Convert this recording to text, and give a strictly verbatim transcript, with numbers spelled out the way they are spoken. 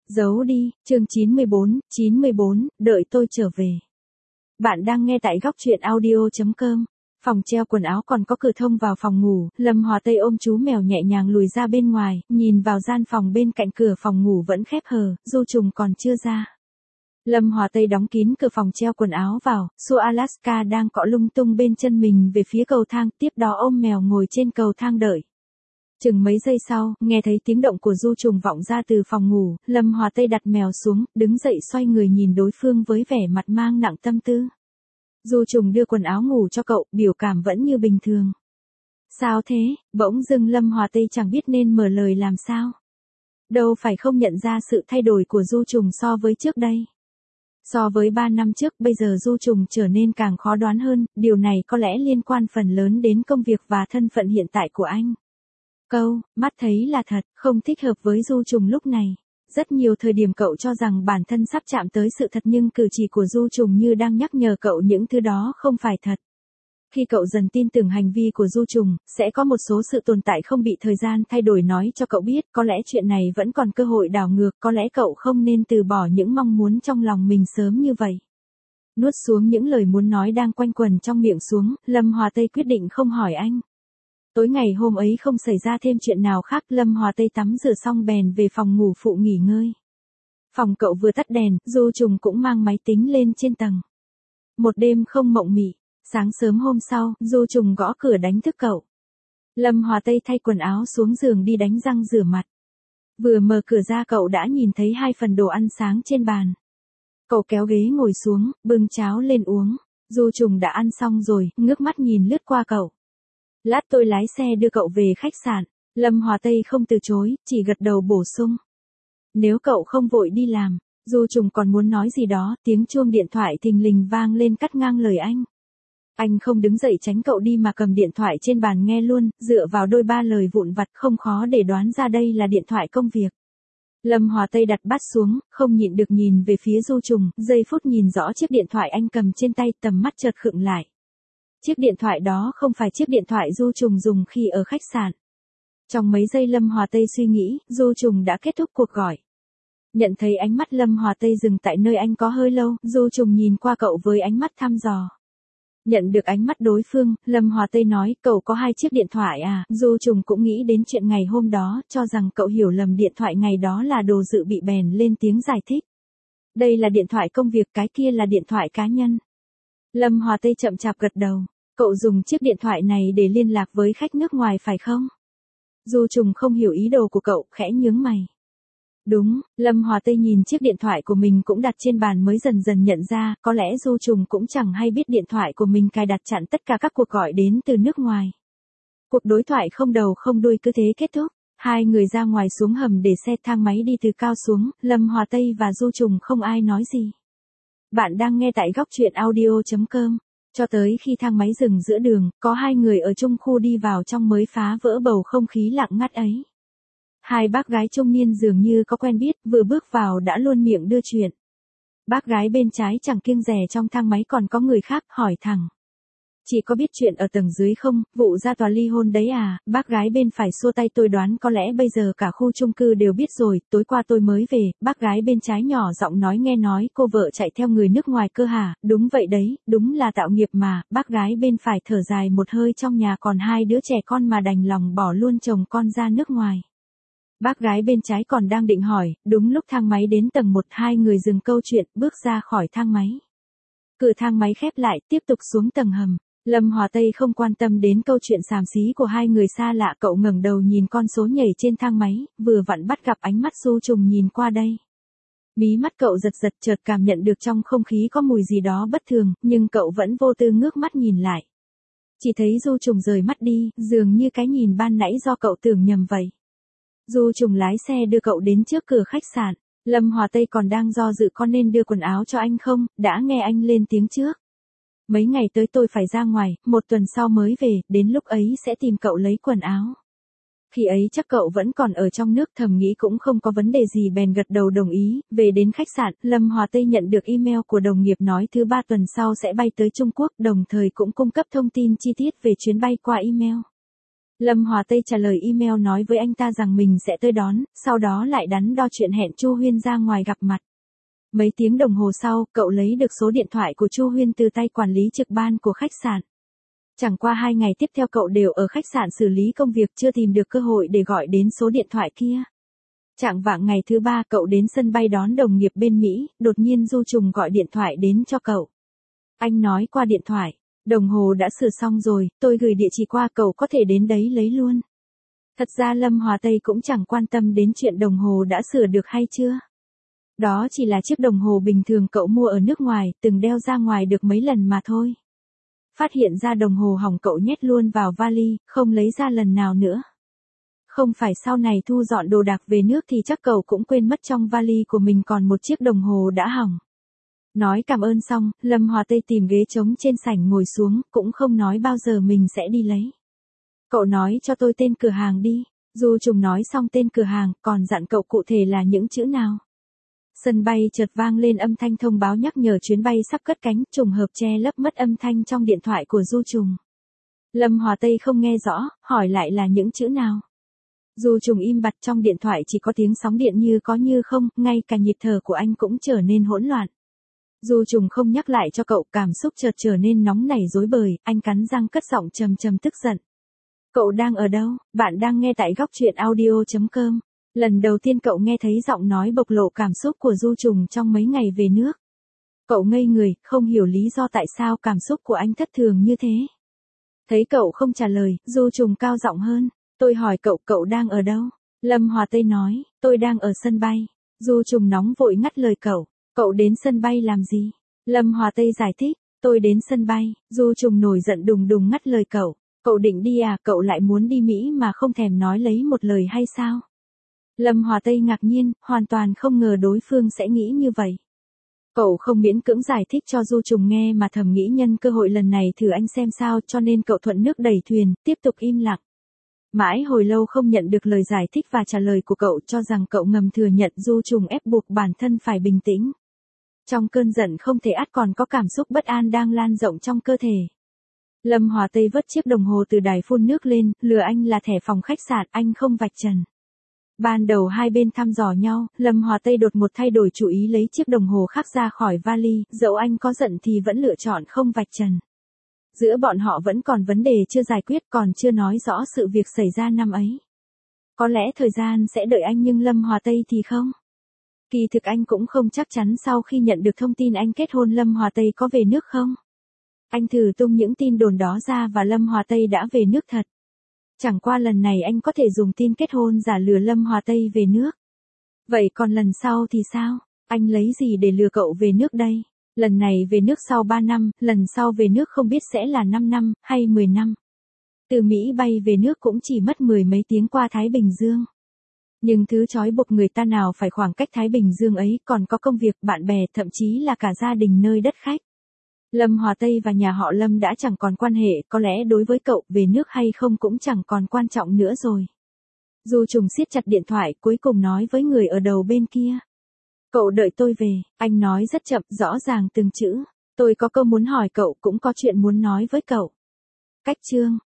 Giấu đi, chương chín mươi bốn, chín mươi bốn, đợi tôi trở về. Bạn đang nghe tại góc truyện audio chấm com. Phòng treo quần áo còn có cửa thông vào phòng ngủ, Lâm Hòa Tây ôm chú mèo nhẹ nhàng lùi ra bên ngoài, nhìn vào gian phòng bên cạnh cửa phòng ngủ vẫn khép hờ, Du Trùng còn chưa ra. Lâm Hòa Tây đóng kín cửa phòng treo quần áo vào, Sue Alaska đang cọ lung tung bên chân mình về phía cầu thang, tiếp đó ôm mèo ngồi trên cầu thang đợi. Chừng mấy giây sau, nghe thấy tiếng động của Du Trùng vọng ra từ phòng ngủ, Lâm Hòa Tây đặt mèo xuống, đứng dậy xoay người nhìn đối phương với vẻ mặt mang nặng tâm tư. Du Trùng đưa quần áo ngủ cho cậu, biểu cảm vẫn như bình thường. Sao thế? Bỗng dưng Lâm Hòa Tây chẳng biết nên mở lời làm sao. Đâu phải không nhận ra sự thay đổi của Du Trùng so với trước đây. So với ba năm trước, bây giờ Du Trùng trở nên càng khó đoán hơn, điều này có lẽ liên quan phần lớn đến công việc và thân phận hiện tại của anh. Câu, mắt thấy là thật, không thích hợp với Du Trùng lúc này. Rất nhiều thời điểm cậu cho rằng bản thân sắp chạm tới sự thật nhưng cử chỉ của Du Trùng như đang nhắc nhở cậu những thứ đó không phải thật. Khi cậu dần tin tưởng hành vi của Du Trùng, sẽ có một số sự tồn tại không bị thời gian thay đổi nói cho cậu biết, có lẽ chuyện này vẫn còn cơ hội đảo ngược, có lẽ cậu không nên từ bỏ những mong muốn trong lòng mình sớm như vậy. Nuốt xuống những lời muốn nói đang quanh quẩn trong miệng xuống, Lâm Hòa Tây quyết định không hỏi anh. Tối ngày hôm ấy không xảy ra thêm chuyện nào khác, Lâm Hòa Tây tắm rửa xong bèn về phòng ngủ phụ nghỉ ngơi. Phòng cậu vừa tắt đèn, Du Trùng cũng mang máy tính lên trên tầng. Một đêm không mộng mị, sáng sớm hôm sau, Du Trùng gõ cửa đánh thức cậu. Lâm Hòa Tây thay quần áo xuống giường đi đánh răng rửa mặt. Vừa mở cửa ra cậu đã nhìn thấy hai phần đồ ăn sáng trên bàn. Cậu kéo ghế ngồi xuống, bưng cháo lên uống. Du Trùng đã ăn xong rồi, ngước mắt nhìn lướt qua cậu. Lát tôi lái xe đưa cậu về khách sạn. Lâm Hòa Tây không từ chối, chỉ gật đầu bổ sung. Nếu cậu không vội đi làm, Du Trùng còn muốn nói gì đó, tiếng chuông điện thoại thình lình vang lên cắt ngang lời anh. Anh không đứng dậy tránh cậu đi mà cầm điện thoại trên bàn nghe luôn, dựa vào đôi ba lời vụn vặt không khó để đoán ra đây là điện thoại công việc. Lâm Hòa Tây đặt bát xuống, không nhịn được nhìn về phía Du Trùng, giây phút nhìn rõ chiếc điện thoại anh cầm trên tay, tầm mắt chợt khựng lại. Chiếc điện thoại đó không phải chiếc điện thoại Du Trùng dùng khi ở khách sạn. Trong mấy giây Lâm Hòa Tây suy nghĩ, Du Trùng đã kết thúc cuộc gọi. Nhận thấy ánh mắt Lâm Hòa Tây dừng tại nơi anh có hơi lâu, Du Trùng nhìn qua cậu với ánh mắt thăm dò. Nhận được ánh mắt đối phương, Lâm Hòa Tây nói, cậu có hai chiếc điện thoại à? Du Trùng cũng nghĩ đến chuyện ngày hôm đó, cho rằng cậu hiểu lầm điện thoại ngày đó là đồ dự bị bèn lên tiếng giải thích. Đây là điện thoại công việc, cái kia là điện thoại cá nhân. Lâm Hòa Tây chậm chạp gật đầu, cậu dùng chiếc điện thoại này để liên lạc với khách nước ngoài phải không? Du Trùng không hiểu ý đồ của cậu, khẽ nhướng mày. Đúng, Lâm Hòa Tây nhìn chiếc điện thoại của mình cũng đặt trên bàn mới dần dần nhận ra, có lẽ Du Trùng cũng chẳng hay biết điện thoại của mình cài đặt chặn tất cả các cuộc gọi đến từ nước ngoài. Cuộc đối thoại không đầu không đuôi cứ thế kết thúc, hai người ra ngoài xuống hầm để xe thang máy đi từ cao xuống, Lâm Hòa Tây và Du Trùng không ai nói gì. Bạn đang nghe tại góc truyện audio chấm com. Cho tới khi thang máy dừng giữa đường, có hai người ở chung khu đi vào trong mới phá vỡ bầu không khí lặng ngắt ấy. Hai bác gái trung niên dường như có quen biết, vừa bước vào đã luôn miệng đưa chuyện. Bác gái bên trái chẳng kiêng dè trong thang máy còn có người khác, hỏi thẳng. Chị có biết chuyện ở tầng dưới không, vụ ra tòa ly hôn đấy à? Bác gái bên phải xua tay, tôi đoán có lẽ bây giờ cả khu chung cư đều biết rồi, tối qua tôi mới về. Bác gái bên trái nhỏ giọng nói, nghe nói cô vợ chạy theo người nước ngoài cơ hả? Đúng vậy đấy, đúng là tạo nghiệp mà. Bác gái bên phải thở dài một hơi, trong nhà còn hai đứa trẻ con mà đành lòng bỏ luôn chồng con ra nước ngoài. Bác gái bên trái còn đang định hỏi, đúng lúc thang máy đến tầng một, hai người dừng câu chuyện, bước ra khỏi thang máy. Cửa thang máy khép lại, tiếp tục xuống tầng hầm. Lâm Hòa Tây không quan tâm đến câu chuyện xàm xí của hai người xa lạ, cậu ngẩng đầu nhìn con số nhảy trên thang máy, vừa vặn bắt gặp ánh mắt Du Trùng nhìn qua đây. Mí mắt cậu giật giật, chợt cảm nhận được trong không khí có mùi gì đó bất thường, nhưng cậu vẫn vô tư ngước mắt nhìn lại. Chỉ thấy Du Trùng rời mắt đi, dường như cái nhìn ban nãy do cậu tưởng nhầm vậy. Du Trùng lái xe đưa cậu đến trước cửa khách sạn. Lâm Hòa Tây còn đang do dự có nên đưa quần áo cho anh không, đã nghe anh lên tiếng trước. Mấy ngày tới tôi phải ra ngoài, một tuần sau mới về, đến lúc ấy sẽ tìm cậu lấy quần áo. Khi ấy chắc cậu vẫn còn ở trong nước, thầm nghĩ cũng không có vấn đề gì bèn gật đầu đồng ý. Về đến khách sạn, Lâm Hòa Tây nhận được email của đồng nghiệp nói thứ ba tuần sau sẽ bay tới Trung Quốc, đồng thời cũng cung cấp thông tin chi tiết về chuyến bay qua email. Lâm Hòa Tây trả lời email nói với anh ta rằng mình sẽ tới đón, sau đó lại đắn đo chuyện hẹn Chu Huyên ra ngoài gặp mặt. Mấy tiếng đồng hồ sau, cậu lấy được số điện thoại của Chu Huyên từ tay quản lý trực ban của khách sạn. Chẳng qua hai ngày tiếp theo cậu đều ở khách sạn xử lý công việc, chưa tìm được cơ hội để gọi đến số điện thoại kia. Chạng vạng ngày thứ ba cậu đến sân bay đón đồng nghiệp bên Mỹ, đột nhiên Du Trùng gọi điện thoại đến cho cậu. Anh nói qua điện thoại, đồng hồ đã sửa xong rồi, tôi gửi địa chỉ qua, cậu có thể đến đấy lấy luôn. Thật ra Lâm Hòa Tây cũng chẳng quan tâm đến chuyện đồng hồ đã sửa được hay chưa. Đó chỉ là chiếc đồng hồ bình thường cậu mua ở nước ngoài, từng đeo ra ngoài được mấy lần mà thôi. Phát hiện ra đồng hồ hỏng cậu nhét luôn vào vali, không lấy ra lần nào nữa. Không phải sau này thu dọn đồ đạc về nước thì chắc cậu cũng quên mất trong vali của mình còn một chiếc đồng hồ đã hỏng. Nói cảm ơn xong, Lâm Hòa Tây tìm ghế trống trên sảnh ngồi xuống, cũng không nói bao giờ mình sẽ đi lấy. Cậu nói cho tôi tên cửa hàng đi. Du Trùng nói xong tên cửa hàng, còn dặn cậu cụ thể là những chữ nào. Sân bay chợt vang lên âm thanh thông báo nhắc nhở chuyến bay sắp cất cánh, trùng hợp che lấp mất âm thanh trong điện thoại của Du Trùng. Lâm Hòa Tây không nghe rõ, hỏi lại là những chữ nào. Du Trùng im bặt, trong điện thoại chỉ có tiếng sóng điện như có như không, ngay cả nhịp thở của anh cũng trở nên hỗn loạn. Du Trùng không nhắc lại cho cậu, cảm xúc chợt trở nên nóng nảy rối bời, anh cắn răng cất giọng trầm trầm tức giận. Cậu đang ở đâu? Bạn đang nghe tại góc truyện audio chấm com. Lần đầu tiên cậu nghe thấy giọng nói bộc lộ cảm xúc của Du Trùng trong mấy ngày về nước. Cậu ngây người, không hiểu lý do tại sao cảm xúc của anh thất thường như thế. Thấy cậu không trả lời, Du Trùng cao giọng hơn. Tôi hỏi cậu, cậu đang ở đâu? Lâm Hòa Tây nói, tôi đang ở sân bay. Du Trùng nóng vội ngắt lời cậu. Cậu đến sân bay làm gì? Lâm Hòa Tây giải thích, tôi đến sân bay. Du Trùng nổi giận đùng đùng ngắt lời cậu. Cậu định đi à, cậu lại muốn đi Mỹ mà không thèm nói lấy một lời hay sao? Lâm Hòa Tây ngạc nhiên, hoàn toàn không ngờ đối phương sẽ nghĩ như vậy. Cậu không miễn cưỡng giải thích cho Du Trùng nghe mà thầm nghĩ nhân cơ hội lần này thử anh xem sao, cho nên cậu thuận nước đẩy thuyền, tiếp tục im lặng. Mãi hồi lâu không nhận được lời giải thích và trả lời của cậu, cho rằng cậu ngầm thừa nhận Du Trùng ép buộc bản thân phải bình tĩnh. Trong cơn giận không thể át còn có cảm xúc bất an đang lan rộng trong cơ thể. Lâm Hòa Tây vớt chiếc đồng hồ từ đài phun nước lên, lừa anh là thẻ phòng khách sạn, anh không vạch trần. Ban đầu hai bên thăm dò nhau, Lâm Hòa Tây đột một thay đổi chủ ý lấy chiếc đồng hồ khác ra khỏi vali, dẫu anh có giận thì vẫn lựa chọn không vạch trần. Giữa bọn họ vẫn còn vấn đề chưa giải quyết, còn chưa nói rõ sự việc xảy ra năm ấy. Có lẽ thời gian sẽ đợi anh nhưng Lâm Hòa Tây thì không. Kỳ thực anh cũng không chắc chắn sau khi nhận được thông tin anh kết hôn Lâm Hòa Tây có về nước không. Anh thử tung những tin đồn đó ra và Lâm Hòa Tây đã về nước thật. Chẳng qua lần này anh có thể dùng tin kết hôn giả lừa Lâm Hòa Tây về nước. Vậy còn lần sau thì sao? Anh lấy gì để lừa cậu về nước đây? Lần này về nước sau ba năm, lần sau về nước không biết sẽ là năm năm, hay mười năm. Từ Mỹ bay về nước cũng chỉ mất mười mấy tiếng qua Thái Bình Dương. Nhưng thứ trói buộc người ta nào phải khoảng cách Thái Bình Dương ấy, còn có công việc, bạn bè, thậm chí là cả gia đình nơi đất khách. Lâm Hòa Tây và nhà họ Lâm đã chẳng còn quan hệ, có lẽ đối với cậu về nước hay không cũng chẳng còn quan trọng nữa rồi. Du Trùng siết chặt điện thoại, cuối cùng nói với người ở đầu bên kia. Cậu đợi tôi về, anh nói rất chậm, rõ ràng từng chữ. Tôi có câu muốn hỏi cậu, cũng có chuyện muốn nói với cậu. Cách chương.